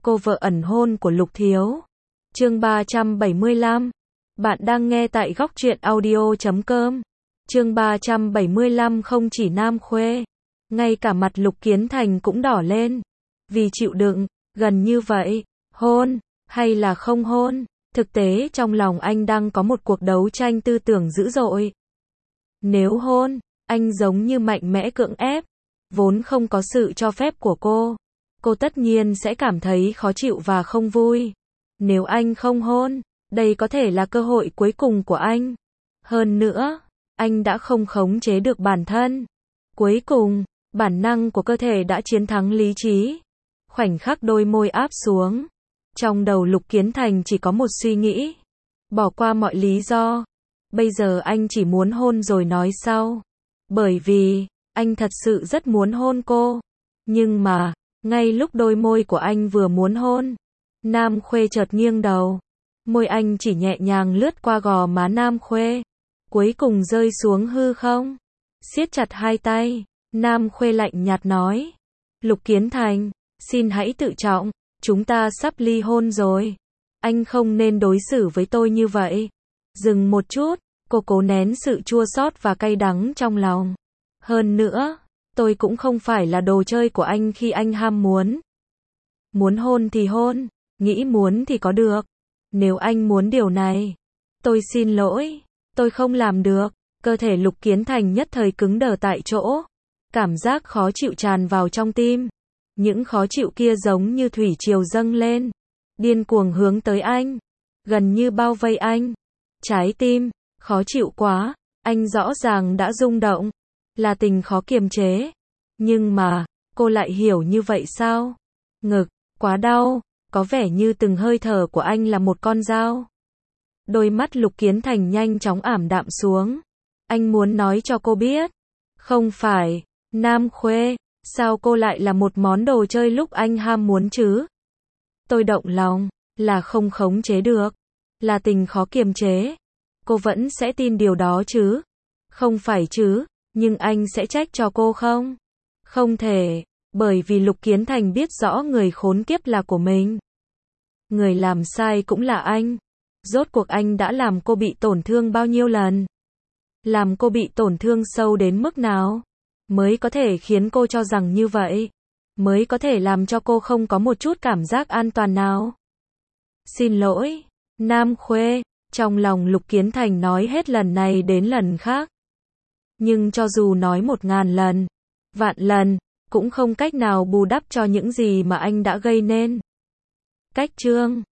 cô vợ ẩn hôn của Lục Thiếu. Chương 375. Bạn đang nghe tại góc truyện audio.com. Chương 375. Không chỉ Nam Khuê, ngay cả mặt Lục Kiến Thành cũng đỏ lên. Vì chịu đựng, gần như vậy, hôn, hay là không hôn, thực tế trong lòng anh đang có một cuộc đấu tranh tư tưởng dữ dội. Nếu hôn, anh giống như mạnh mẽ cưỡng ép, vốn không có sự cho phép của cô tất nhiên sẽ cảm thấy khó chịu và không vui. Nếu anh không hôn, đây có thể là cơ hội cuối cùng của anh. Hơn nữa, anh đã không khống chế được bản thân. Cuối cùng, bản năng của cơ thể đã chiến thắng lý trí. Khoảnh khắc đôi môi áp xuống, trong đầu Lục Kiến Thành chỉ có một suy nghĩ. Bỏ qua mọi lý do. Bây giờ anh chỉ muốn hôn rồi nói sau. Bởi vì, anh thật sự rất muốn hôn cô. Nhưng mà, ngay lúc đôi môi của anh vừa muốn hôn, Nam Khuê chợt nghiêng đầu. Môi anh chỉ nhẹ nhàng lướt qua gò má Nam Khuê, cuối cùng rơi xuống hư không. Siết chặt hai tay, Nam Khuê lạnh nhạt nói. Lục Kiến Thành, xin hãy tự trọng, chúng ta sắp ly hôn rồi. Anh không nên đối xử với tôi như vậy. Dừng một chút, cô cố nén sự chua xót và cay đắng trong lòng. Hơn nữa, tôi cũng không phải là đồ chơi của anh khi anh ham muốn. Muốn hôn thì hôn, nghĩ muốn thì có được. Nếu anh muốn điều này, tôi xin lỗi, tôi không làm được. Cơ thể Lục Kiến Thành nhất thời cứng đờ tại chỗ. Cảm giác khó chịu tràn vào trong tim. Những khó chịu kia giống như thủy triều dâng lên, điên cuồng hướng tới anh, gần như bao vây anh. Trái tim, khó chịu quá, anh rõ ràng đã rung động, là tình khó kiềm chế. Nhưng mà, cô lại hiểu như vậy sao? Ngực, quá đau, có vẻ như từng hơi thở của anh là một con dao. Đôi mắt Lục Kiến Thành nhanh chóng ảm đạm xuống. Anh muốn nói cho cô biết. Không phải, Nam Khuê, sao cô lại là một món đồ chơi lúc anh ham muốn chứ? Tôi động lòng, là không khống chế được, là tình khó kiềm chế. Cô vẫn sẽ tin điều đó chứ? Không phải chứ, nhưng anh sẽ trách cho cô không? Không thể, bởi vì Lục Kiến Thành biết rõ người khốn kiếp là của mình. Người làm sai cũng là anh. Rốt cuộc anh đã làm cô bị tổn thương bao nhiêu lần? Làm cô bị tổn thương sâu đến mức nào? Mới có thể khiến cô cho rằng như vậy? Mới có thể làm cho cô không có một chút cảm giác an toàn nào? Xin lỗi, Nam Khuê, trong lòng Lục Kiến Thành nói hết lần này đến lần khác. Nhưng cho dù nói 1000 lần, vạn lần, cũng không cách nào bù đắp cho những gì mà anh đã gây nên. Cách chương